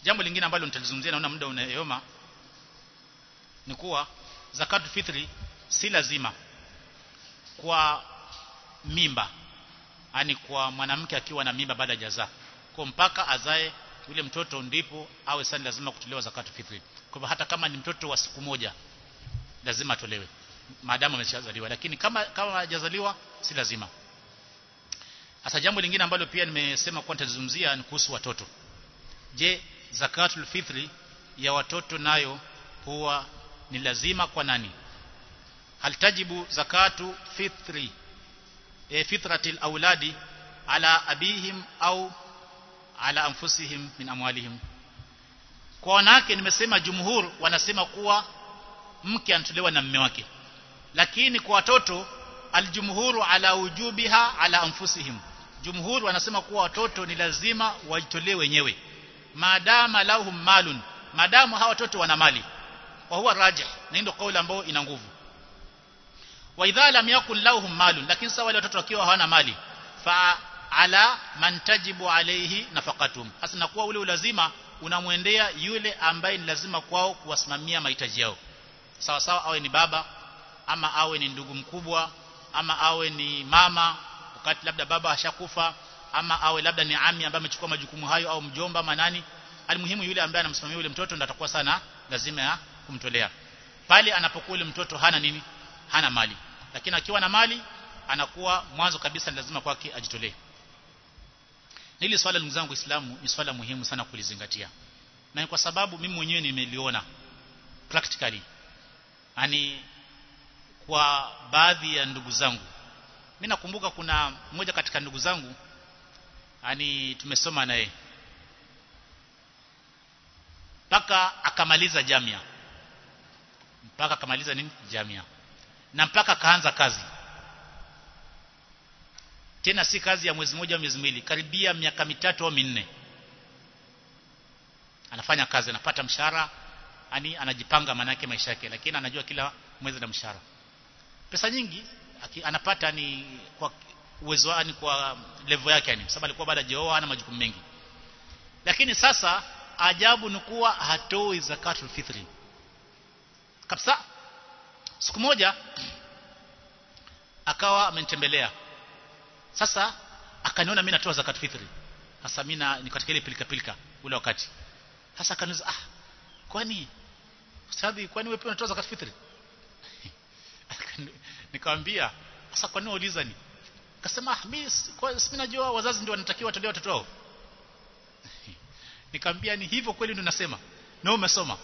Jambo lingine ambalo nitalizungumzia, naona muda unayoma, ni kuwa zakatul fitri si lazima kwa mimba, yani kwa mwanamke akiwa na mimba baada ya jazaa, kwa mpaka azae yule mtoto ndipo awe sasa lazima kutolewa zakatul fitri. Kwa hivyo hata kama ni mtoto wa siku moja lazima atolewe maadamu ameshazaliwa, lakini kama hajazaliwa si lazima. Sasa jambo lingine ambalo pia nimesema kwa nitazungumzia ni kuhusu watoto. Je, zakatul fitri ya watoto nayo huwa ni lazima kwa nani? Hal tajibu zakatu fitri fitratil auladi ala abihim au ala anfusihim min amwalihim? Kwa wanawake nimesema jumhur wanasema kuwa mke anatolewa na mume wake, lakini kwa watoto aljumhuru ala wujubiha ala anfusihim, jumhur wanasema kuwa watoto ni lazima wajitolewe wenyewe maadama lahum malun, maadamu hawa watoto wana mali. Wa huwa rajih, na ndio kauli ambayo ina nguvu. Wa idha lam yakun lahum malun, lakini sawa wale watoto wakiwa hawana mali, fa ala man tajibu alayhi nafaqatuhum, hasa na kuwa ule ulazima unamwendea yule ambaye ni lazima kwao kuwasimamia mahitaji yao, sawa sawa awe ni baba ama awe ni ndugu mkubwa ama awe ni mama wakati labda baba ashakufa, ama awe labda ni ami ambaye amechukua majukumu hayo, au mjomba ama nani. Almuhimu yule ambaye anamsimamia yule mtoto ndiye atakuwa sana lazima ya kumtolea pale anapokuwa yule mtoto hana nini, hana mali. Lakini akiwa na mali anakuwa mwanzo kabisa ni lazima kwake ajitolee. Hili swala ndugu zangu Waislamu ni swala muhimu sana kulizingatia, na kwa sababu mimi mwenyewe nimeliona practically, yani kwa baadhi ya ndugu zangu. Mimi nakumbuka kuna mmoja katika ndugu zangu, yani tumesoma naye mpaka akamaliza jamia, mpaka akamaliza nini jamia, na mpaka akaanza kazi tena, si kazi ya mwezi mmoja au miezi miwili, karibia miaka 3 au 4 anafanya kazi, anapata mshahara, yani anajipanga manake maisha yake, lakini anajua kila mwezi na mshahara, pesa nyingi anapata ni kwa uwezo wake, kwa level yake, yani sababu alikuwa baada hajaoa, ana majukumu mengi. Lakini sasa ajabu ni kuwa hatoi zakatul fitri kabisa. Siku moja akawa amenitembelea, sasa akaniona mimi natoa zakatul fitri. Sasa mimi ni katika ile pilika pilika ule wakati, sasa akaniuliza, kwani sababu kwani wewe pia unatoa zakatul fitri? Nikamwambia, sasa kwa nini unauliza ni? Akasema, mimi najua wazazi ndio wanatakiwa watolee watoto wao. Nikamwambia, ni hivyo kweli ndio nasema? Na umesoma?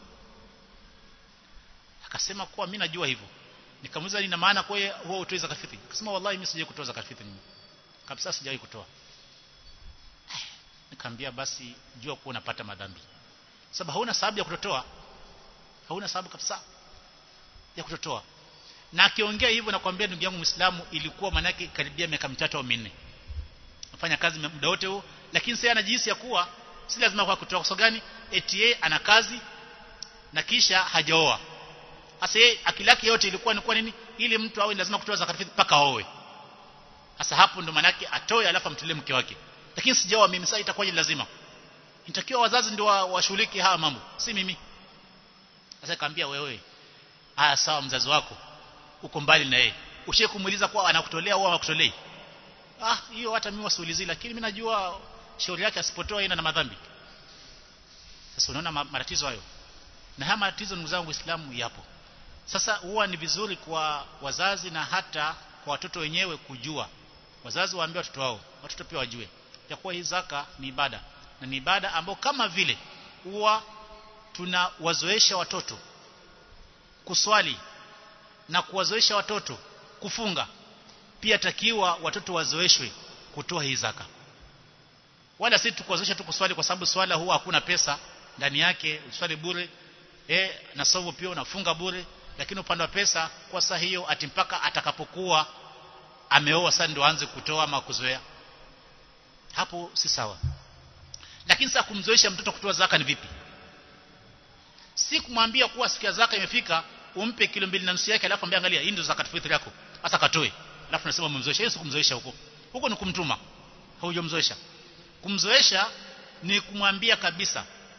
Akasema, kwa mimi najua hivyo. Nikamuuliza, ina maana kwa hiyo huwa utoi zakatul fitri? Akasema, wallahi mimi sijawahi kutoa zakatul fitri kabisa, sijawahi kutoa. Nikamwambia, basi jua kuwa unapata madhambi, sababu hauna sababu ya kutotoa, hauna sababu kabisa ya kutotoa. Na akiongea hivyo nakwambia ndugu yangu Muislamu, ilikuwa manake karibia miaka 3 au 4 afanya kazi muda wote huo, lakini sasa anajihisi ya kuwa si lazima kwa kutoa. Kwa gani? Eti ana kazi na kisha hajaoa. Sasa akili yake yote ilikuwa ni kwa nini, ili mtu awe lazima kutoa zakatul fitri mpaka aoe. Sasa hapo ndo manake atoe alafu amtolee mke wake. Lakini sijaoa mimi, sasa itakuwa ni lazima, inatakiwa wazazi ndio washughuliki haya mambo, si mimi. Sasa nikamwambia, wewe sawa, mzazi wako uko mbali na yeye, ushe kumuuliza kwa anakutolea au hakutolei? Hiyo hata mimi wasiulizi, lakini mimi najua shauri yake asipotoa ina na madhambi. Sasa unaona matatizo hayo, na haya matatizo ndugu zangu Waislamu yapo. Sasa huwa ni vizuri kwa wazazi na hata kwa watoto wenyewe kujua, wazazi waambie watoto wao, watoto pia wajue ya kuwa hii zaka ni ibada, na ni ibada ambayo kama vile huwa tunawazoesha watoto kuswali na kuwazoesha watoto kufunga, pia takiwa watoto wazoeshwe kutoa hii zaka. Wala si tukuwazoesha tu kuswali, kwa sababu swala huwa hakuna pesa ndani yake, uswali bure, na sababu pia unafunga bure, lakini upande wa pesa kwa saa hiyo ati mpaka atakapokuwa ameoa sasa ndio aanze kutoa ama kuzoea, hapo si sawa. Lakini sasa kumzoesha mtoto kutoa zaka ni vipi? Si kumwambia kuwa siku ya zaka imefika umpe kilo 2.5 yake alafu ambia angalia hii ndio zakatul fitri yako, sasa katoe, alafu nasema umemzoesha. Yesu kumzoesha huko ni kumtuma, haujamzoesha. Kumzoesha ni kumwambia kabisa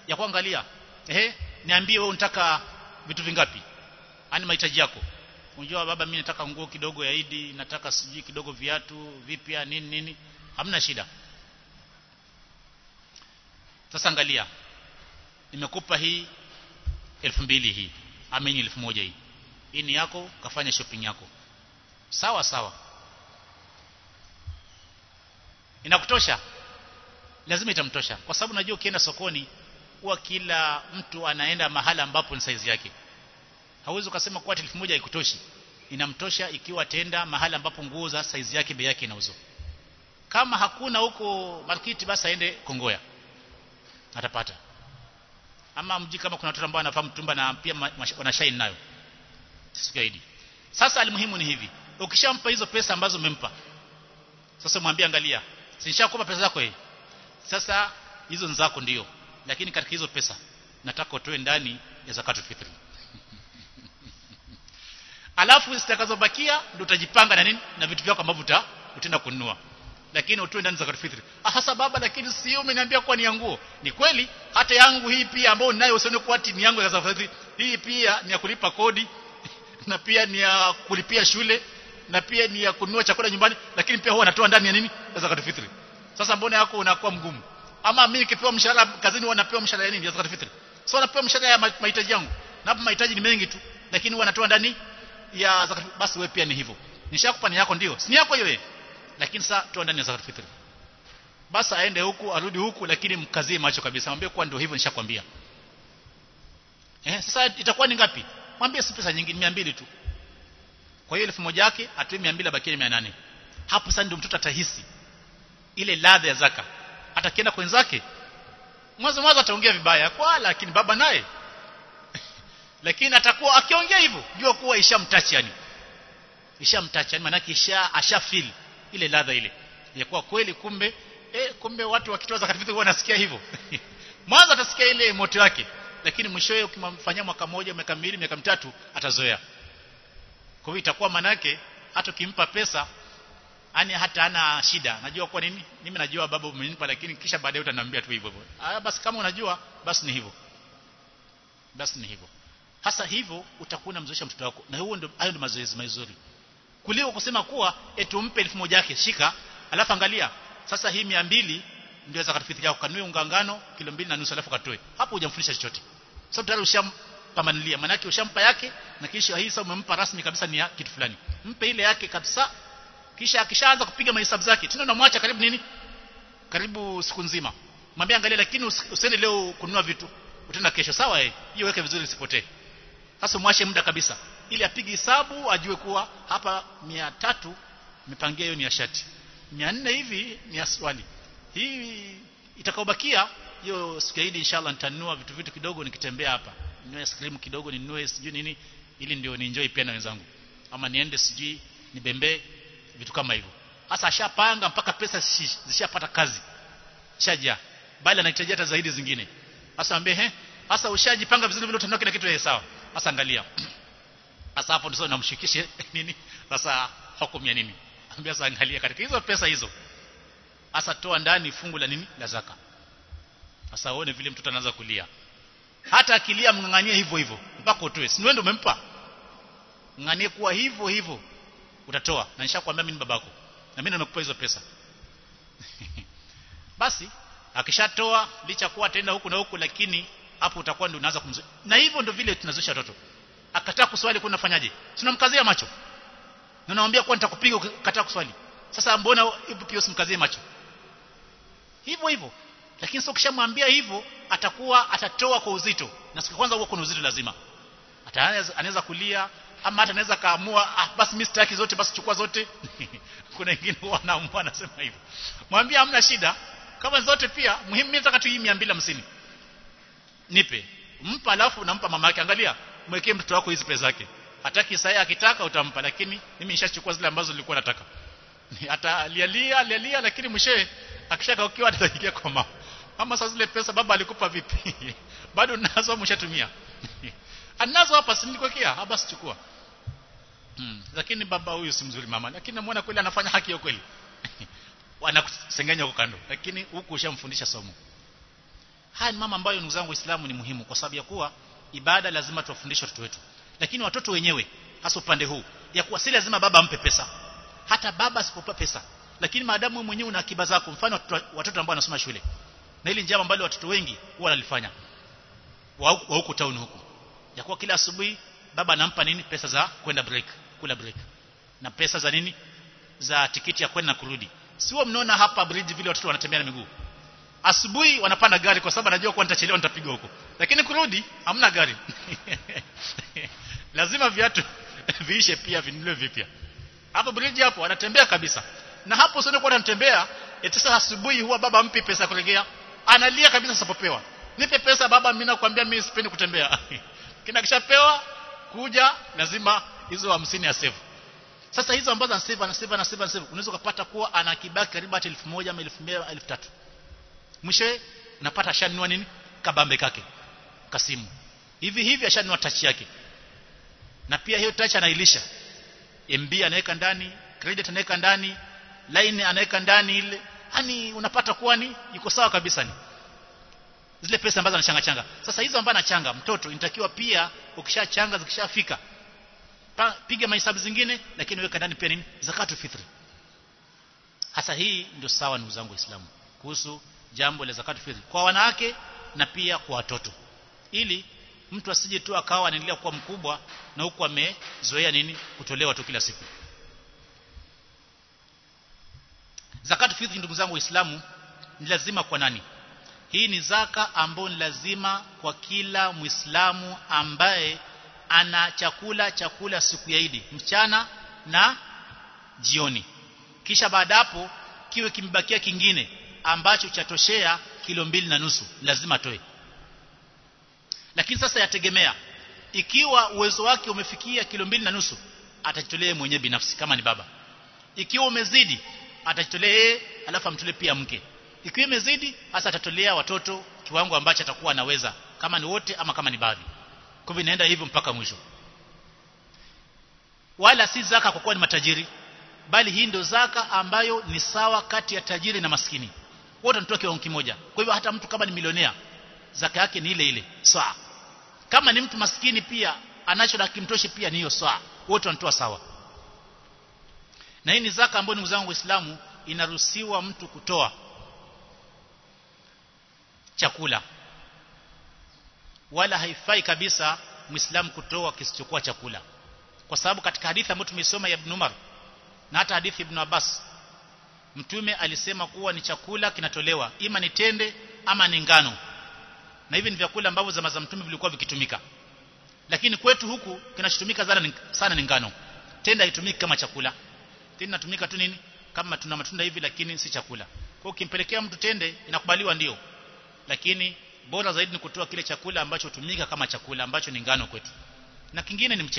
ya kuangalia niambie wewe unataka vitu vingapi, ani mahitaji yako. Unajua baba, mimi nataka nguo kidogo ya Idi, nataka siji kidogo viatu vipya nini, hamna shida. Sasa angalia, nimekupa hii 2000 hii, ameni 1000 hii ni yako, kafanya shopping yako. Sawa sawa, inakutosha? Lazima itamtosha, kwa sababu najua ukienda sokoni huwa kila mtu anaenda mahala ambapo ni size yake. Hauwezi ukasema kwa 1000 haikutoshi. Inamtosha ikiwa tenda mahala ambapo nguo za size yake bei yake inauzwa. Kama hakuna huko market, basi aende Kongoya atapata. Ama mji kama kuna watu ambao wanafahamu tumba na pia wanashine nayo sigaidi. Sasa alimuhimu ni hivi, ukishampa hizo pesa ambazo umempa, sasa mwambie angalia, sinishakupa pesa zako sasa hizo ni zako ndio, lakini katika hizo pesa nataka utoe ndani ya zakatul fitri. Alafu zitakazobakia ndio utajipanga na nini na vitu vyako ambavyo utaenda kununua, lakini utoe ndani zakatul fitri. Sasa baba, lakini sio umeniambia kwa ni yangu. Ni kweli, hata yangu hii pia ambayo ninayo usione kwa ati ni yangu ya zakatul fitri. Hii pia ni ya kulipa kodi na pia ni ya kulipia shule na pia ni ya kununua chakula nyumbani, lakini pia huwa natoa ndani ya nini ya zakatul fitri. Sasa mbona yako unakuwa mgumu? Ama mimi nikipewa mshahara kazini huwa napewa mshahara ya nini ya zakatul fitri? So napewa mshahara ya mahitaji yangu, na hapo mahitaji ni mengi tu, lakini huwa natoa ndani ya zakatul. Basi wewe pia ni hivyo, nishakupa ni yako ndio, si yako hiyo, lakini sasa toa ndani ya zakatul fitri. Basi aende huku arudi huku, lakini mkazie macho kabisa, mwambie kwa ndio hivyo nishakwambia. Sasa itakuwa ni ngapi? Mwambie si pesa nyingi, 200 tu. Kwa hiyo 1000 yake atoe 200, bakia 800. Hapo sasa ndio mtoto atahisi ile ladha ya zaka. Atakienda kwa wenzake mwanzo ataongea vibaya kwa, lakini baba naye lakini atakuwa akiongea hivyo jua kuwa ishamtouch, yani ishamtouch, yani maana yake ashafeel ile ladha ile ya kuwa kweli kumbe watu wakitoa zakatul fitri wanasikia hivyo. Mwanzo atasikia ile moto yake, lakini mwishowe ukimfanyia mwaka mmoja, miaka miwili, miaka mitatu atazoea. Kwa hiyo itakuwa maana yake hata ukimpa pesa yani hata ana shida. Najua kwa nini? Mimi najua baba umenipa, lakini kisha baadaye utaniambia tu hivyo hivyo. Basi kama unajua basi ni hivyo. Basi ni hivyo. Hasa hivyo utakuwa unamzoesha mtoto wako. Na huo ndio hayo ndio mazoezi mazuri. Kuliko kusema kuwa eti umpe 1000 yake shika, alafu angalia. Sasa hii 200 ndio zakatul fitri yako, kanunue unga ngano kilo 2.5 alafu katoe. Hapo hujamfundisha chochote. Sababu tayari ushampamanilia. Maana yake ushampa yake na kisha hii sasa umempa rasmi kabisa ni ya kitu fulani. Mpe ile yake kabisa. Kisha akishaanza kupiga mahesabu zake, tena unamwacha karibu nini? Karibu siku nzima. Mwambie angalia, lakini usiende leo kununua vitu. Utaenda kesho, sawa hiyo weke vizuri isipotee. Sasa mwache muda kabisa ili apige hesabu ajue kuwa hapa 300 mipangia hiyo ni ya shati. 400 hivi ni ya swali. Hii itakaobakia hiyo siku ya Eid inshallah nitanunua vitu kidogo nikitembea hapa. Ninunue ice cream kidogo, ninunue sijui nini ili ndio ni enjoy pia na wenzangu. Ama niende sijui nibembe vitu kama hivyo. Sasa ashapanga mpaka pesa zishapata kazi. Shaja. Bali anahitaji hata zaidi zingine. Sasa ambie sasa ushajipanga vizuri vile utanua kila kitu sawa. Sasa angalia. Sasa hapo ndio namshikishe nini? Sasa hukumu ya nini? Ambia sasa angalia katika hizo pesa hizo. Sasa toa ndani fungu la nini? La zaka. Sasa uone vile mtoto anaanza kulia. Hata akilia mnganganie hivyo hivyo mpaka utoe. Si wewe ndio umempa? Nganganie kuwa hivyo hivyo utatoa. Na nishakwambia mimi ni babako. Na mimi nimekupa hizo pesa. Basi akishatoa licha kuwa tenda huku na huku, lakini hapo utakuwa ndio unaanza kumzoea. Na hivyo ndio vile tunazoesha watoto. Akataa kuswali kwa unafanyaje? Tunamkazia macho. Na naambia kwa nitakupiga ukikataa kuswali. Sasa mbona ipo pia usimkazie macho? Hivyo hivyo. Lakini sio ukishamwambia hivyo atakuwa atatoa kwa uzito. Na siku kwanza huwa kuna uzito lazima. Anaweza kulia ama hata anaweza kaamua basi mimi sitaki zote, basi chukua zote. Kuna wengine wanaamua anasema hivyo. Mwambie hamna shida. Kama zote pia muhimu mimi nataka tu hii 250. Nipe. Mpa alafu unampa mama yake. Angalia, mwekee mtoto wako hizi pesa zake. Hataki saa akitaka utampa, lakini mimi nishachukua zile ambazo nilikuwa nataka. Hata lialia lakini mwishowe akishaka ukiwa ataingia kwa mama. Mama sasa zile pesa baba alikupa vipi? Bado nazo mshatumia. Anazo hapa si nilikuwekea, basi chukua. Lakini baba huyu si mzuri mama, lakini namuona kweli anafanya haki ya kweli. Wanakusengenya huko kando, lakini huku ushamfundisha somo. haya ni mama ambayo ndugu zangu Waislamu ni muhimu, kwa sababu ya kuwa ibada lazima tuwafundishe watoto wetu. Lakini watoto wenyewe hasa upande huu ya kuwa si lazima baba ampe pesa, hata baba asipopa pesa, lakini maadamu wewe mwenyewe una akiba zako, mfano watoto ambao wanasoma shule, na hili njama ambalo watoto wengi huwa wanalifanya wa huko town huko, ya kuwa kila asubuhi baba anampa nini, pesa za kwenda break, kula break, na pesa za nini, za tiketi ya kwenda na kurudi. Sio mnaona hapa bridge vile watoto wanatembea na miguu, asubuhi wanapanda gari kwa sababu anajua kwa nitachelewa nitapiga huko, lakini kurudi hamna gari lazima viatu viishe pia vinunue vipya. Hapo bridge hapo wanatembea kabisa, na hapo sio kwa anatembea eti sasa asubuhi huwa baba mpi pesa kulegea, analia kabisa sapopewa, nipe pesa baba, mimi nakwambia mimi sipendi kutembea kina kishapewa kuja lazima hizo 50 ya save. Sasa hizo ambazo anasave unaweza kupata kuwa ana kibaki karibu hata 1000 ama 1200 1300, mwisho unapata shanunua nini, kabambe kake kasimu hivi ashanunua touch yake, na pia hiyo touch anailisha MB anaweka ndani, credit anaweka ndani, line anaweka ndani ile, yani unapata kuwa ni iko sawa kabisa, ni zile pesa ambazo anachanga. Sasa hizo ambazo anachanga mtoto inatakiwa pia ukishachanga zikishafika piga mahesabu zingine, lakini weka ndani pia nini, zakatul fitri. Hasa hii ndio sawa ndugu zangu Waislamu kuhusu jambo la zakatul fitri kwa wanawake na pia kwa watoto, ili mtu asije tu akawa anaendelea kuwa mkubwa na huku amezoea nini, kutolewa tu kila siku. Zakatul fitri ndugu zangu Waislamu ni lazima kwa nani? Hii ni zaka ambayo ni lazima kwa kila Muislamu ambaye ana chakula siku ya Eid, mchana na jioni, kisha baada hapo kiwe kimbakia kingine ambacho chatoshea kilo 2.5 lazima atoe. Lakini sasa yategemea, ikiwa uwezo wake umefikia kilo 2.5 atajitolea mwenyewe binafsi kama ni baba, ikiwa umezidi atajitolea alafu amtolee pia mke, ikiwa imezidi hasa atatolea watoto kiwango ambacho atakuwa anaweza, kama ni wote ama kama ni baadhi. Kwa hivyo inaenda hivyo mpaka mwisho. Wala si zaka kwa kuwa ni matajiri, bali hii ndio zaka ambayo ni sawa kati ya tajiri na maskini, wote wanatoa kiwango kimoja. Kwa hivyo hata mtu kama ni milionea zaka yake ni ile ile sawa, kama ni mtu maskini pia anacho na kimtoshi pia ni hiyo sawa, wote wanatoa sawa. Na hii ni zaka ambayo ndugu zangu Waislamu inaruhusiwa mtu kutoa chakula, wala haifai kabisa Muislamu kutoa kisichokuwa chakula, kwa sababu katika hadithi ambayo tumeisoma ya Ibn Umar na hata hadithi Ibn Abbas, Mtume alisema kuwa ni chakula kinatolewa ima ni tende ama ni ngano, na hivi ni vyakula ambavyo zama za Mtume vilikuwa vikitumika. Lakini kwetu huku kinachotumika sana ni ngano. Tende haitumiki kama chakula, tende inatumika tu nini, kama tuna matunda hivi, lakini si chakula. Kwa hiyo ukimpelekea mtu tende inakubaliwa ndio, lakini bora zaidi ni kutoa kile chakula ambacho hutumika kama chakula ambacho ni ngano kwetu. Na kingine ni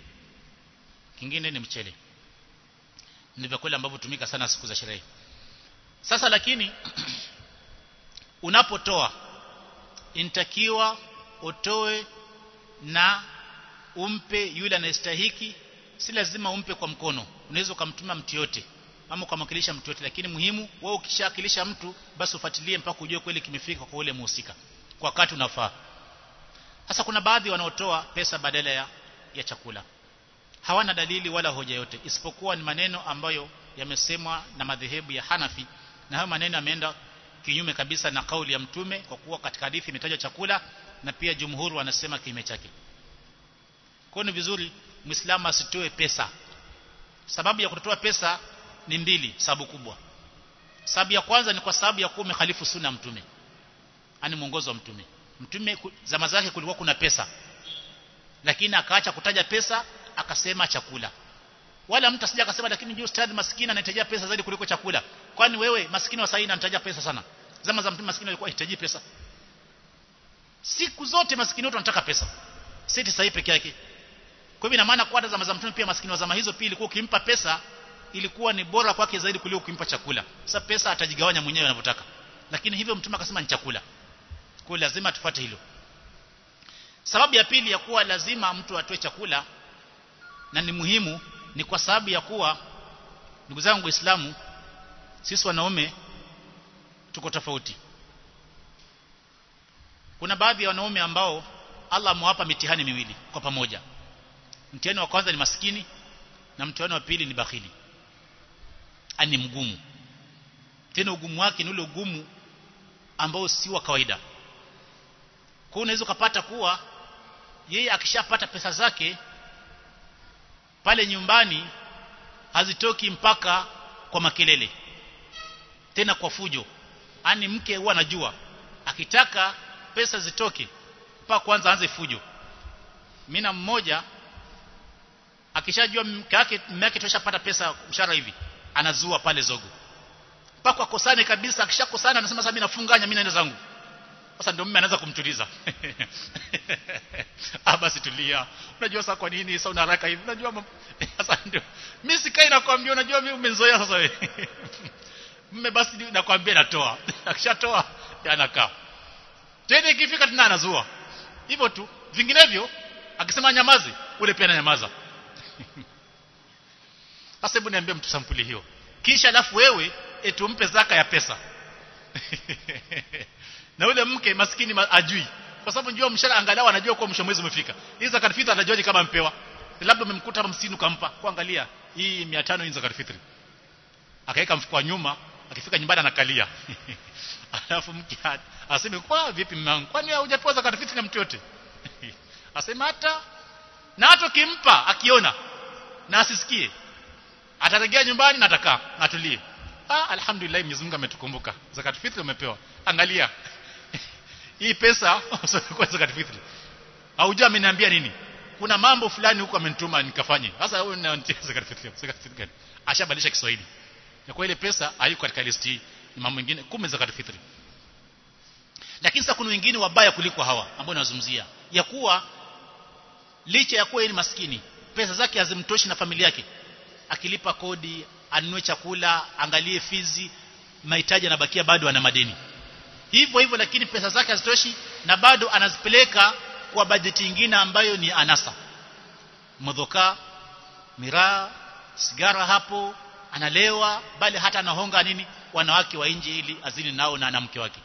mchele, ni vyakula ambavyo hutumika sana siku za sherehe. Sasa lakini unapotoa inatakiwa utoe na umpe yule anayestahiki, si lazima umpe kwa mkono, unaweza kumtuma mtu yote ama kumwakilisha mtu yote, lakini muhimu wewe ukishakilisha mtu basi ufuatilie mpaka ujue kweli kimefika kwa ule muhusika kwa wakati unafaa. Sasa kuna baadhi wanaotoa pesa badala ya chakula, hawana dalili wala hoja yote, isipokuwa ni maneno ambayo yamesemwa na madhehebu ya Hanafi, na hayo maneno yameenda kinyume kabisa na kauli ya Mtume, kwa kuwa katika hadithi imetajwa chakula na pia jumhuri wanasema kinyume chake. Kwa ni vizuri Muislamu asitoe pesa. Sababu ya kutoa pesa ni mbili, sababu kubwa. Sababu ya kwanza ni kwa sababu ya kuwa umekhalifu sunna Mtume, ani mwongozo wa Mtume. Mtume zama zake kulikuwa kuna pesa, lakini akaacha kutaja pesa akasema chakula. Wala mtu asije akasema lakini juu ustadhi maskini anahitaji pesa zaidi kuliko chakula. Kwani wewe maskini wa sasa anahitaji pesa sana? Zama za Mtume maskini alikuwa anahitaji pesa. Siku zote maskini wote wanataka pesa, si sahihi peke yake. Kwa hivyo ina maana kwa hata zama za Mtume pia maskini wa zama hizo pia ilikuwa ukimpa pesa ilikuwa ni bora kwake zaidi kuliko ukimpa chakula. Sasa pesa atajigawanya mwenyewe anavyotaka, lakini hivyo Mtume akasema ni chakula. Kwa hiyo lazima tufuate hilo. Sababu ya pili ya kuwa lazima mtu atoe chakula na ni muhimu ni kwa sababu ya kuwa, ndugu zangu Waislamu, sisi wanaume tuko tofauti. kuna baadhi ya wanaume ambao Allah amewapa mitihani miwili kwa pamoja. Mtihani wa kwanza ni maskini na mtihani wa pili ni bakhili. Ani mgumu. Tena ugumu wake ni ule ugumu ambao si wa kawaida. Kwa unaweza kupata kuwa yeye akishapata pesa zake pale nyumbani hazitoki mpaka kwa makelele. Tena kwa fujo. Ani mke huwa anajua akitaka pesa zitoke mpaka kwanza aanze fujo. Mina mmoja akishajua mke wake toshapata pesa mshahara hivi anazua pale zogo mpaka akosane kabisa. Akishakosana anasema sasa mimi nafunganya, mimi naenda zangu. Sasa ndio mume anaanza kumtuliza. Basi tulia. Unajua sasa kwa nini sasa una haraka hivi? Unajua sasa ndio mimi sikai nakwambia, unajua mimi umezoea sasa wewe. Mume basi nakwambia natoa. Akishatoa anakaa. Tena ikifika tena anazua. Hivyo tu. Vinginevyo akisema nyamaze, ule pia ananyamaza. Sasa hebu niambie mtu sampuli hiyo. Kisha alafu wewe etumpe zaka ya pesa. Na ule mke maskini ajui. Kwa sababu njoo mshahara angalau anajua kwa mwisho mwezi umefika. Hii zakat fitri anajuaje kama mpewa? Labda umemkuta 50 ukampa. Kuangalia hii 500 hii zakat fitri. Akaweka mfuko wa nyuma, akifika nyumbani anakalia. Alafu mke aseme kwa vipi mmangu? Kwani hujapewa zakat fitri na mtu yote? Asema hata kimpa akiona na asisikie. Atarejea nyumbani na atakaa, atulie. Alhamdulillah Mwenyezi Mungu ametukumbuka. Zakat fitri umepewa. Angalia. Hii pesa kwa zakat fitri. Haujua ameniambia nini? Kuna mambo fulani huko amenituma nikafanye. Sasa wewe unanitia zakat fitri. Zakat fitri gani? Ashabadilisha Kiswahili. Na kwa ile pesa haiko katika listi hii. Ni mambo mengine 10 zakat fitri. Lakini sasa kuna wengine wabaya kuliko hawa ambao nazungumzia. Ya kuwa licha ya kuwa yeye ni maskini, pesa zake hazimtoshi na familia yake. Akilipa kodi, anunue chakula, angalie fizi, mahitaji yanabakia, bado ana madeni. Hivyo lakini pesa zake hazitoshi na bado anazipeleka kwa bajeti nyingine ambayo ni anasa. Modhoka, miraa, sigara hapo, analewa, bali hata anahonga wanawake wa nje ili azini nao na mke wake.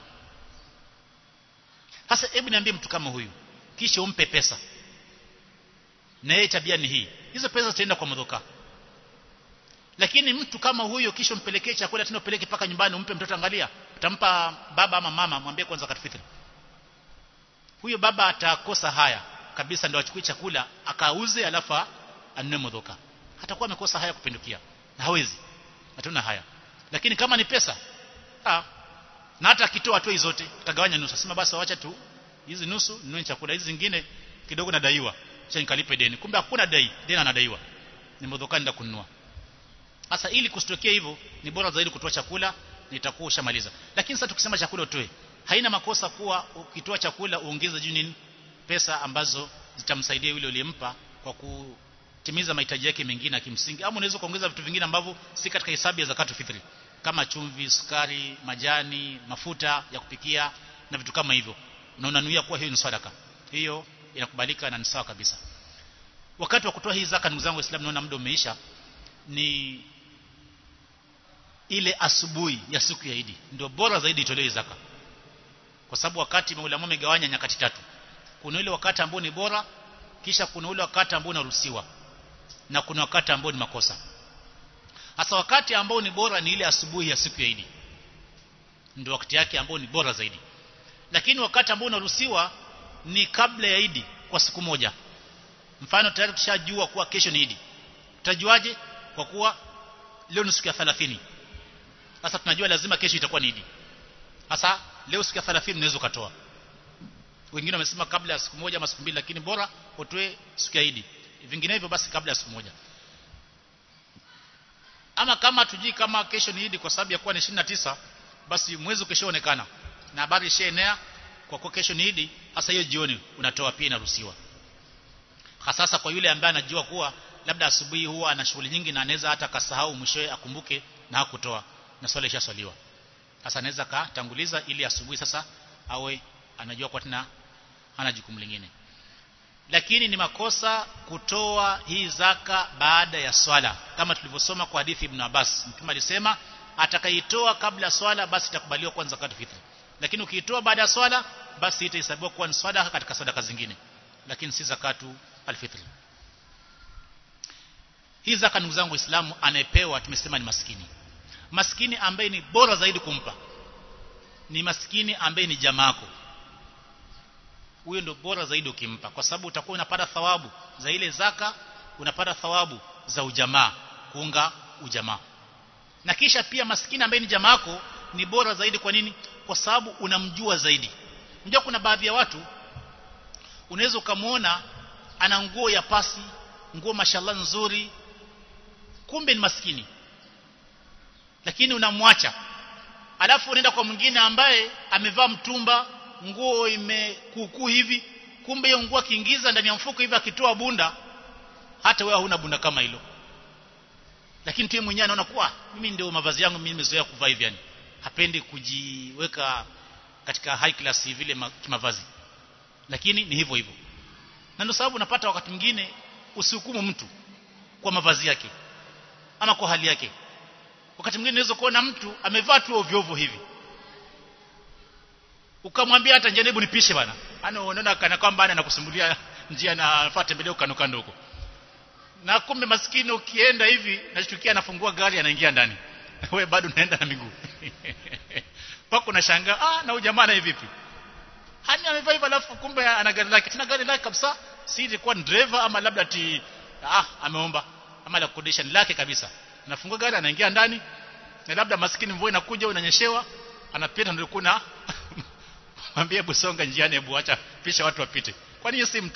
Sasa hebu niambie mtu kama huyu, kisha umpe pesa. Na yeye tabia ni hii. Hizo pesa zitaenda kwa modhoka. Lakini mtu kama huyo kisha umpelekee chakula tena upeleke paka nyumbani umpe mtoto, angalia. Utampa baba ama mama, mwambie kwanza zakat fitri. Huyo baba atakosa haya kabisa, ndio achukue chakula akauze alafu anunue modhoka. Hatakuwa amekosa haya kupindukia. Na hawezi. Hatuna haya. Lakini kama ni pesa, na hata akitoa tu zote, tutagawanya nusu. Sema basi waacha tu hizi nusu nunue chakula, hizi zingine kidogo nadaiwa. Acha nikalipe deni. Kumbe hakuna deni anadaiwa. Ni modhoka nenda kununua. Sasa ili kusitokea hivyo ni bora zaidi kutoa chakula, nitakuwa ushamaliza. Lakini sasa tukisema chakula utoe, haina makosa kuwa ukitoa chakula uongeze juu pesa ambazo zitamsaidia yule uliyempa kwa kutimiza mahitaji yake mengine ya kimsingi. Ama unaweza kuongeza vitu vingine ambavyo si katika hesabu ya zakat fitri, kama chumvi, sukari, majani, mafuta ya kupikia na vitu kama hivyo. Na unanuia kuwa hiyo ni sadaka. Hiyo inakubalika na ni sawa kabisa. Wakati wa kutoa hii zaka, ndugu zangu Waislamu, naona muda umeisha. Ni ile asubuhi ya siku ya Eid ndio bora zaidi itolewe zaka. Kwa sababu wakati maulama wamegawanya nyakati tatu. Kuna ile wakati ambao ni bora, kisha kuna ule wakati ambao unaruhusiwa, na kuna wakati ambao ni makosa. Hasa wakati ambao ni bora ni ile asubuhi ya siku ya Eid. Ndio wakati yake ambao ni bora zaidi. Lakini wakati ambao unaruhusiwa ni kabla ya Eid kwa siku moja. Mfano tayari tushajua kuwa kesho ni Eid. Tutajuaje? Kwa kuwa leo ni siku ya 30. Sasa tunajua lazima kesho itakuwa ni Eid. Sasa leo siku ya 30 unaweza kutoa. Wengine wamesema kabla ya siku moja ama siku mbili, lakini bora utoe siku ya Eid. Vinginevyo basi kabla ya siku moja. Ama kama tujui kama kesho ni Eid kwa sababu ya kuwa ni 29, basi mwezi ukishaonekana na habari ishaenea kwa kuwa kesho ni Eid, hasa hiyo jioni unatoa pia inaruhusiwa. Hasa kwa yule ambaye anajua kuwa labda asubuhi huwa ana shughuli nyingi na anaweza hata kasahau mwishowe akumbuke na hakutoa na swala ishaswaliwa. Sasa anaweza katanguliza ili asubuhi sasa awe anajua kwa tena hana jukumu lingine. Lakini ni makosa kutoa hii zaka baada ya swala, kama tulivyosoma kwa hadithi Ibn Abbas. Mtume alisema atakaitoa kabla swala basi itakubaliwa kwanza zakat fitri. Lakini ukiitoa baada ya swala basi itahesabiwa kuwa ni sadaka katika sadaka zingine, lakini si zakatu alfitri. Hii zaka ndugu zangu Waislamu anayepewa tumesema ni maskini. Maskini ambaye ni bora zaidi kumpa ni maskini ambaye ni jamaako. Huyo ndio bora zaidi ukimpa, kwa sababu utakuwa unapata thawabu za ile zaka, unapata thawabu za ujamaa, kuunga ujamaa. Na kisha pia maskini ambaye ni jamaako ni bora zaidi. Kwa nini? Kwa sababu unamjua zaidi. Unajua kuna baadhi ya watu unaweza ukamuona ana nguo ya pasi, nguo mashallah nzuri, kumbe ni maskini, lakini unamwacha. Alafu unaenda kwa mwingine ambaye amevaa mtumba, nguo imekukuu hivi, kumbe hiyo nguo akiingiza ndani ya mfuko hivi akitoa bunda, hata wewe huna bunda kama hilo, lakini tu mwenyewe anaona kuwa mimi ndio mavazi yangu, mimi nimezoea kuvaa hivi, yani hapendi kujiweka katika high class vile kimavazi, lakini ni hivyo hivyo. Na ndio sababu unapata wakati mwingine usihukumu mtu kwa mavazi yake ama kwa hali yake. Wakati mwingine unaweza kuona mtu amevaa tu ovyo ovyo hivi, ukamwambia hata njoo nipishe bana, unaona kana kwamba anakusumbulia njia na afuate tembelea kando kando huko, na kumbe maskini ukienda hivi nashtukia anafungua gari anaingia ndani wewe bado unaenda na miguu pako unashangaa, na huyu jamaa na vipi, hani amevaa hivi alafu kumbe ana gari lake, tena gari lake kabisa, si ilikuwa ni driver ama labda ameomba ama la kodisha lake kabisa. Anafungua gari anaingia ndani, na labda maskini mvua inakuja unanyeshewa, anapita ndio kuna mwambie hebu songa njiani, hebu acha pisha watu wapite. Kwani yeye si mtu?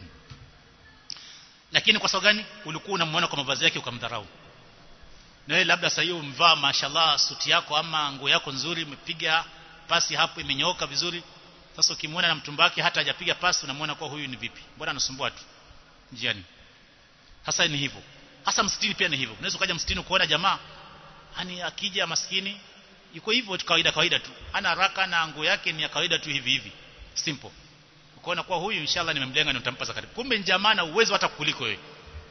Lakini kwa sababu gani? Ulikuwa unamuona kwa mavazi yake ukamdharau. Na wewe labda sasa hiyo umvaa mashallah suti yako ama nguo yako nzuri, umepiga pasi hapo imenyooka vizuri. Sasa ukimwona na mtumba wake hata hajapiga pasi, unamuona kwa huyu ni vipi? Mbona anasumbua tu njiani? Hasa ni hivyo. Hasa msitini pia ni hivyo. Unaweza ukaja msitini kuona jamaa yani akija maskini yuko hivyo tu kawaida tu, ana haraka na nguo yake ni ya kawaida tu hivi hivi simple, ukaona kwa huyu inshallah nimemlenga, nitampa zakati, kumbe jamaa na uwezo hata kuliko wewe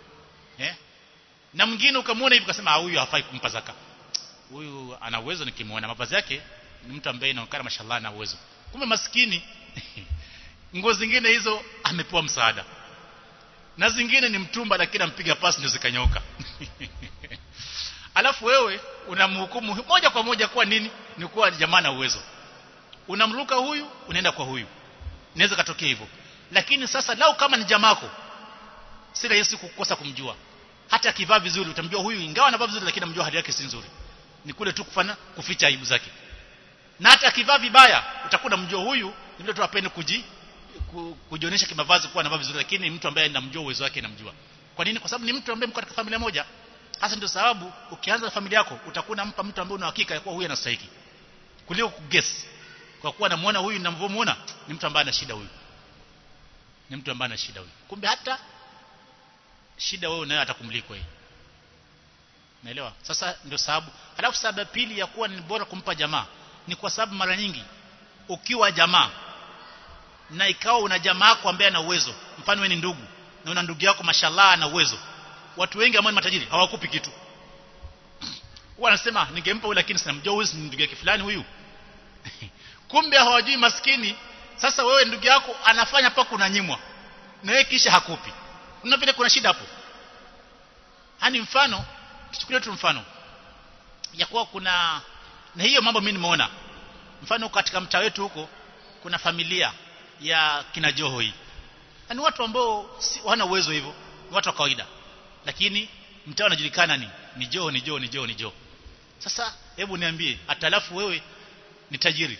na mwingine ukamwona hivi ukasema huyu hafai kumpa zaka, huyu ana uwezo, nikimwona mavazi yake ni mtu ambaye inaonekana mashallah na uwezo, kumbe maskini nguo zingine hizo amepewa msaada, na zingine ni mtumba lakini ampiga pasi ndio zikanyoka alafu wewe unamhukumu moja kwa moja kwa nini? Ni kuwa jamaa na uwezo, unamruka huyu unaenda kwa huyu, inaweza katokea hivyo. Lakini sasa lau kama ni jamaako, si rahisi kukosa kumjua. Hata akivaa vizuri utamjua huyu, ingawa anavaa vizuri lakini unamjua hali yake si nzuri, ni kule tu kuficha aibu zake. Na hata akivaa vibaya utakuwa unamjua huyu ni mtu apende kujionyesha kimavazi kuwa anavaa vizuri, lakini mtu ambaye anamjua uwezo wake anamjua. Kwa nini? Kwa sababu ni mtu ambaye mko katika familia moja. Hasa ndio sababu ukianza na familia yako utakuwa unampa mtu ambaye una hakika ya kuwa huyu anastahili, kuliko kuguess kwa kuwa namuona huyu ninamvomuona ni mtu ambaye ana shida, huyu ni mtu ambaye ana shida huyu, kumbe hata shida wewe nayo atakumliko yeye. Naelewa? Sasa ndio sababu. Alafu sababu pili ya kuwa ni bora kumpa jamaa ni kwa sababu mara nyingi ukiwa jamaa na ikawa una jamaa yako ambaye ana uwezo, mfano wewe ni ndugu na una ndugu yako mashallah ana uwezo, watu wengi ambao ni matajiri hawakupi kitu. Wanasema ningempa huyu lakini sinamjua huyu, ni ndugu yake fulani huyu kumbe hawajui maskini. Sasa wewe ndugu yako anafanya paka unanyimwa na wewe kisha hakupi, unapenda kuna shida hapo. Hani mfano tuchukulie tu mfano ya kuwa kuna, na hiyo mambo mimi nimeona mfano katika mtaa wetu huko, kuna familia ya kina Joho hii, yani watu ambao wana uwezo hivyo, watu wa kawaida, lakini mtaa unajulikana ni Joho. Sasa hebu niambie, atalafu wewe ni tajiri,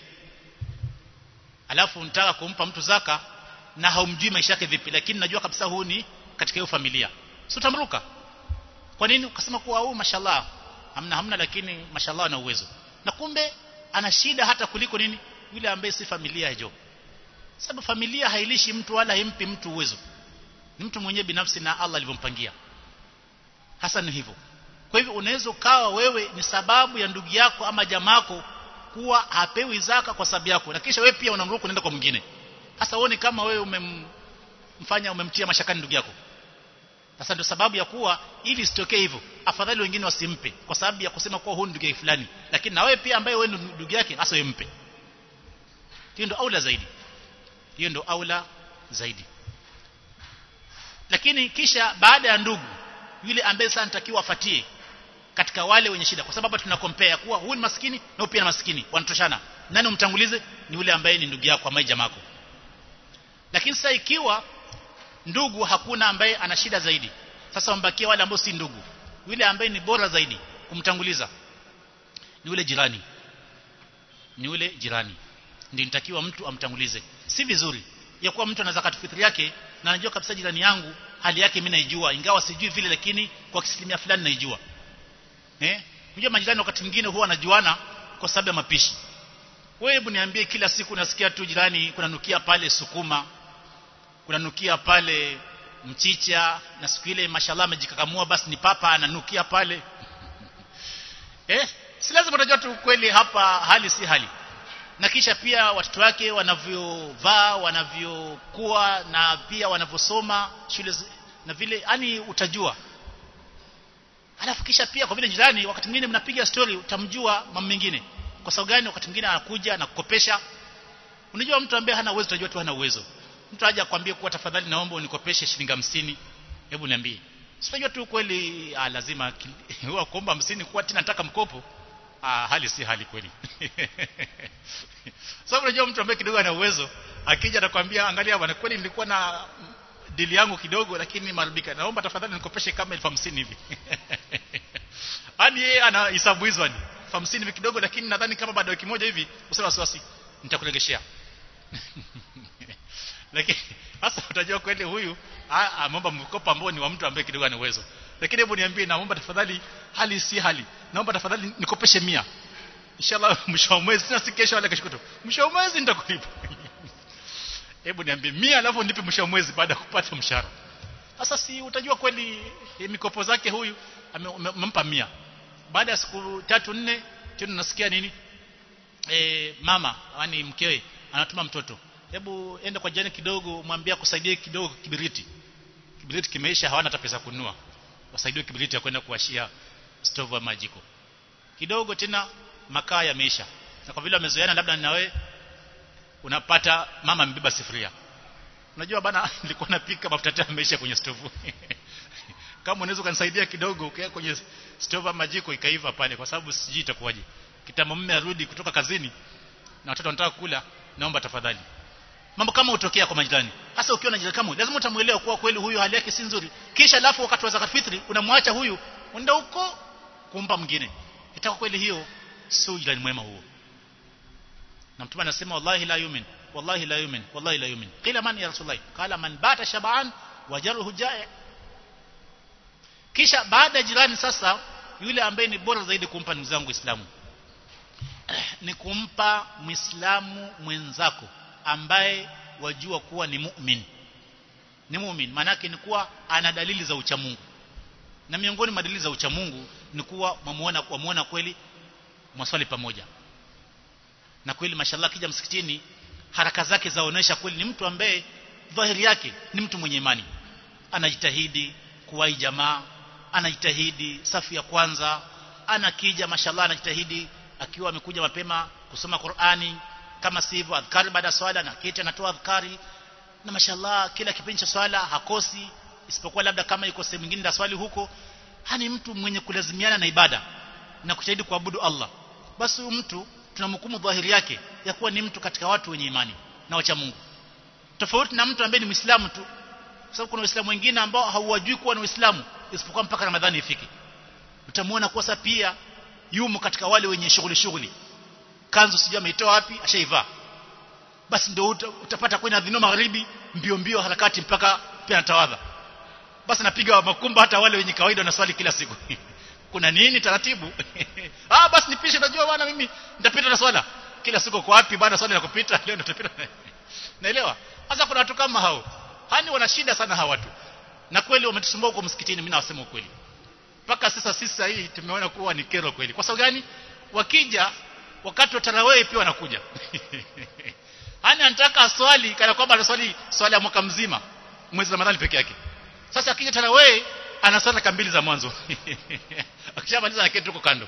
alafu unataka kumpa mtu zaka na haumjui maisha yake vipi, lakini najua kabisa huu ni katika hiyo familia, sio utamruka. Kwa nini? Ukasema kuwa huyu mashallah hamna lakini mashallah ana uwezo, na kumbe ana shida hata kuliko nini yule ambaye si familia hiyo. Sababu familia hailishi mtu wala haimpi mtu uwezo, ni mtu mwenyewe binafsi na Allah alivyompangia. Hasa ni hivyo. Kwa hivyo unaweza kawa wewe ni sababu ya ndugu yako ama jamaako kuwa hapewi zaka kwa sababu yako, na kisha wewe pia unamruhusu kuenda kwa mwingine. Hasa uone kama wewe umemtia mashakani ndugu yako. Sasa ndio sababu ya kuwa ili sitokee hivyo, afadhali wengine wasimpe kwa sababu ya kusema kuwa huyu ndugu yake fulani, lakini na wewe pia ambaye wewe ndugu yake hasa wewe mpe. Hiyo ndio aula zaidi. hiyo ndo aula zaidi. Lakini kisha baada ya ndugu, yule ambaye sasa natakiwa afuatie katika wale wenye shida, kwa sababu tuna compare kuwa huyu ni maskini na huyu pia ni maskini, wanatoshana. Nani umtangulize? Ni yule ambaye ni ndugu yako ama jamaa yako. Lakini sasa ikiwa ndugu hakuna ambaye ana shida zaidi, sasa wambakia wale ambao si ndugu, yule ambaye ni bora zaidi kumtanguliza ni yule jirani. Ni yule jirani ndio nitakiwa mtu amtangulize. Si vizuri ya kuwa mtu ana zakat fitri yake na anajua kabisa jirani yangu hali yake mimi naijua, ingawa sijui vile, lakini kwa asilimia fulani naijua. Unajua majirani wakati mwingine huwa wanajuana kwa sababu ya mapishi. Wewe hebu niambie, kila siku nasikia tu jirani kunanukia pale sukuma, kunanukia pale mchicha, na siku ile mashallah amejikakamua basi ni papa ananukia pale. Si lazima unajua tu kweli hapa hali si hali. Na kisha pia watoto wake wanavyovaa, wanavyokuwa, na pia wanavyosoma shule na vile, yani utajua. Alafu kisha pia kwa vile jirani wakati mwingine mnapiga story, utamjua mambo mengine. Kwa sababu gani? Wakati mwingine anakuja na kukopesha. Unajua mtu ambaye hana uwezo utajua tu hana uwezo. Mtu aje akwambie kwa tafadhali naomba unikopeshe shilingi 50, hebu niambie. Sijua tu kweli lazima huwa kuomba 50 kwa tena nataka mkopo. Hali si hali kweli. Sababu unajua mtu ambaye kidogo ana uwezo akija anakuambia angalia bwana, kweli nilikuwa na dili yangu kidogo lakini marubika, naomba tafadhali nikopeshe kama 50 hivi. Hadi yeye ana hisabu hizo ni 50 hivi kidogo, lakini nadhani kama baada ya wiki moja hivi usema wasiwasi nitakuregeshea. Lakini sasa utajua kweli huyu ameomba mkopo ambao ni wa mtu ambaye kidogo ana uwezo. Lakini hebu niambie, naomba tafadhali, hali si hali, naomba tafadhali nikopeshe 100. Inshallah mwisho wa mwezi, sina si kesho wala kesho kutwa, mwisho wa mwezi nitakulipa. Hebu niambie 100 alafu nipe mwisho wa mwezi baada ya kupata mshahara. Sasa si utajua kweli mikopo zake huyu amempa 100. Baada ya siku 3-4 tena nasikia nini? Mama yani mkewe anatuma mtoto, hebu enda kwa jirani kidogo, mwambie akusaidie kidogo kibiriti. Kibiriti kimeisha, hawana hata pesa kununua. Wasaidie kibiriti ya kwenda kuwashia stove ama jiko. Kidogo tena makaa yameisha. Na kwa vile wamezoeana labda na wewe unapata mama mbeba sufuria. Unajua bana, nilikuwa napika mafuta tena yameisha kwenye stove. Kama unaweza kunisaidia kidogo ukiweka kwenye stove ama jiko ikaiva pale, kwa sababu sijui itakuwaje. Kitambo mume arudi kutoka kazini na watoto wanataka kula, naomba tafadhali. Mambo kama utokea kwa majirani. Hasa ukiwa na jirani kama lazima utamuelewa kuwa kweli huyu hali yake si nzuri. Kisha alafu wakati wa zakat fitri unamwacha huyu, unaenda huko kumpa mwingine. Itakuwa kweli hiyo sio jirani mwema huo. Na Mtume anasema wallahi la yumin, wallahi la yumin, wallahi la yumin. Qila man ya Rasulullah? Qala man bata shab'an wa jaruhu ja'i. Kisha baada ya jirani sasa, yule ambaye ni bora zaidi kumpa ndugu zangu Uislamu ni kumpa Muislamu mwenzako ambaye wajua kuwa ni mu'min. Ni mu'min maana yake ni kuwa ana dalili za uchamungu. Na miongoni mwa dalili za uchamungu ni kuwa wamuona kweli mwaswali pamoja. Na kweli mashallah kija msikitini haraka zake zaonesha kweli ni mtu ambaye dhahiri yake ni mtu mwenye imani. Anajitahidi kuwahi jamaa, anajitahidi safu ya kwanza, anakija mashallah anajitahidi akiwa amekuja mapema kusoma Qur'ani, kama sivyo adhkari baada ya swala na kiti anatoa adhkari, na mashallah kila kipindi cha swala hakosi, isipokuwa labda kama yuko sehemu nyingine ya swali huko. Hani mtu mwenye kulazimiana na ibada na kujitahidi kuabudu Allah, basi mtu tunamhukumu dhahiri yake ya kuwa ni mtu katika watu wenye imani na wacha Mungu, tofauti na mtu ambaye ni Muislamu tu. Kwa sababu kuna Waislamu wengine ambao hawajui kuwa ni Waislamu isipokuwa mpaka Ramadhani ifike. Utamuona kosa pia yumo katika wale wenye shughuli. Kanzu sijui ameitoa wapi, ashaivaa. Basi ndio utapata kwenda dhino magharibi mbio harakati mpaka pia anatawadha. Basi napiga makumba hata wale wenye kawaida wanaswali kila siku. Kuna nini taratibu? Basi nipishe, unajua bwana mimi nitapita na swala kila siku. Kwa wapi bwana swala inakupita leo nitapita. Naelewa. Sasa kuna watu kama hao. Hani wana shida sana hawa watu. Na kweli wametusumbua huko msikitini, mimi nawasema ukweli. Mpaka sasa hii tumeona kuwa ni kero kweli. Kwa sababu gani? Wakija wakati wa tarawih pia wanakuja. Hani anataka swali kana kwamba anaswali swala ya mwaka mzima, mwezi Ramadhani peke yake. Sasa akija tarawih anaswali raka 2 za mwanzo. Akishamaliza anaketi huko kando.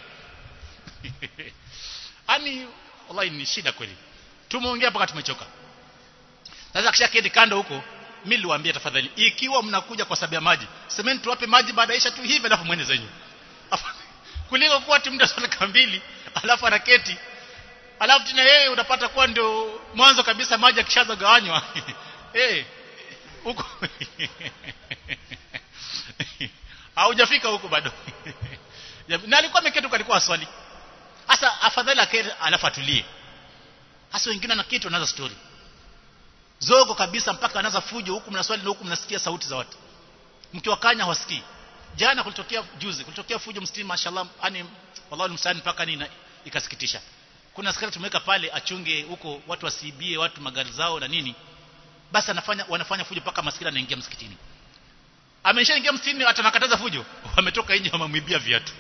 Hani wallahi ni shida kweli. Tumeongea mpaka tumechoka. Sasa kisha kedi kando huko, mimi niliwaambia tafadhali, ikiwa mnakuja kwa sababu ya maji, semeni tuwape maji baada isha tu hivi alafu mwende zenyu. Kuliko kuwa muda swala mbili alafu anaketi. Alafu tena yeye unapata kuwa ndio mwanzo kabisa maji akishaanza gawanywa. Huko. Haujafika huko bado. Na alikuwa ameketi alikuwa swali. Sasa afadhali aketi alafu atulie. Sasa wengine na kitu wanaanza story. Zogo kabisa mpaka anaanza fujo huku mnaswali na huku mnasikia sauti za watu. Mkiwakanya hawasikii. Jana kulitokea fujo msikitini mashallah, yani wallahi msani mpaka nini ikasikitisha. Kuna askari tumeweka pale achunge huko watu wasiibie watu magari zao na nini. Basi wanafanya fujo mpaka maskini anaingia msikitini. Ameshaingia msikitini atanakataza fujo. Wametoka nje wamemwibia viatu.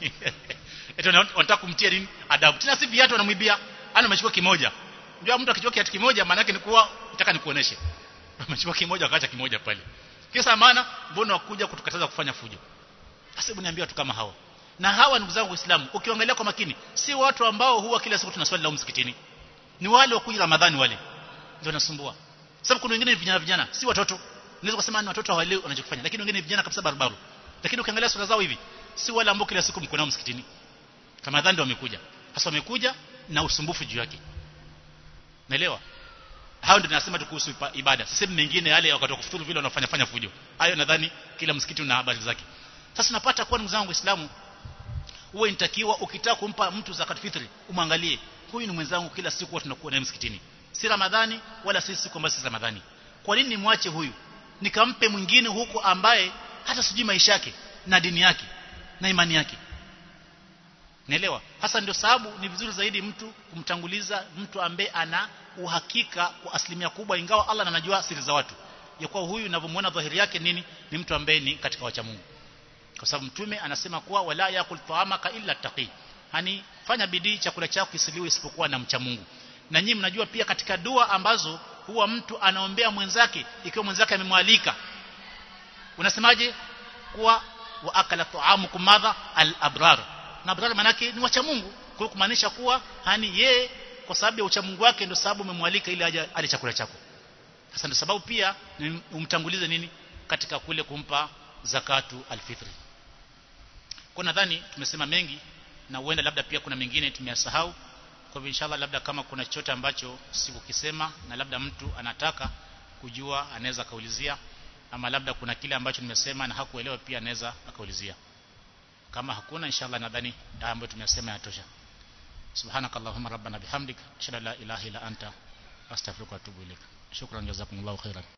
Eti wanataka kumtia nini adabu. Tena si viatu wanamwibia, amechukua kimoja. Ndio mtu akichukua kiatu kimoja maana yake ni kuwa nataka nikuoneshe. Amechukua kimoja akaacha kimoja pale. Kisa maana mbona wakuja kutukataza kufanya fujo. Sasa hebu niambie watu kama hawa. Na hawa ndugu zangu Waislamu, ukiangalia kwa makini, si watu ambao huwa kila siku tunaswali lao msikitini. Ni wale wakuja Ramadhani wale. Ndio wanasumbua. Sababu kuna wengine ni vijana, si watoto. Unaweza kusema ni watoto hawaelewi wanachofanya, lakini wengine ni vijana kabisa barbaru. Lakini ukiangalia sura zao hivi, si wale ambao kila siku mko nao msikitini. Ramadhani ndio wamekuja. Sasa wamekuja na usumbufu juu yake. Naelewa? Hao ndio nasema tu kuhusu ibada. Sasa mengine yale wakati wa kufuturu vile wanafanya fujo. Hayo nadhani kila msikiti una habari zake. Sasa tunapata kwa ndugu zangu Waislamu, uwe inatakiwa ukitaka kumpa mtu zakat fitri, umwangalie huyu ni mwenzangu kila siku tunakuwa naye msikitini. Si Ramadhani wala si siku ambazo si Ramadhani. Kwa nini nimwache huyu nikampe mwingine huko ambaye hata sijui maisha yake na dini yake na imani yake? Naelewa? Hasa ndio sababu ni vizuri zaidi mtu kumtanguliza mtu ambaye ana uhakika kwa asilimia kubwa, ingawa Allah anajua siri za watu, ya kwa huyu ninavyomuona dhahiri yake nini ni mtu ambaye ni katika wacha Mungu. Kwa sababu mtume anasema kuwa wala yakul ta'amaka illa taqi, yani fanya bidii chakula chako kisiliwe isipokuwa na mcha Mungu. Na nyinyi mnajua pia katika dua ambazo huwa mtu anaombea mwenzake ikiwa mwenzake amemwalika, unasemaje? Kuwa wa akala ta'amukum madha al-abrar, na abrar maana yake ni wacha Mungu, kwa kumaanisha kuwa yani yeye kwa sababu ya ucha Mungu wake ndio sababu umemwalika ili aje ale chakula chako. Sasa ndio sababu pia umtangulize nini katika kule kumpa zakatu alfitri. Kwa nadhani tumesema mengi na huenda labda pia kuna mengine tumeyasahau. Kwa hivyo inshallah labda kama kuna chochote ambacho sikukisema na labda mtu anataka kujua anaweza kaulizia, ama labda kuna kile ambacho nimesema na hakuelewa pia anaweza akaulizia. Kama hakuna inshallah nadhani haya ambayo tumesema yatosha. Subhanakallahumma rabbana bihamdika ashhadu an la ilaha illa anta astaghfiruka wa atubu ilaik. Shukran, jazakumullahu khairan.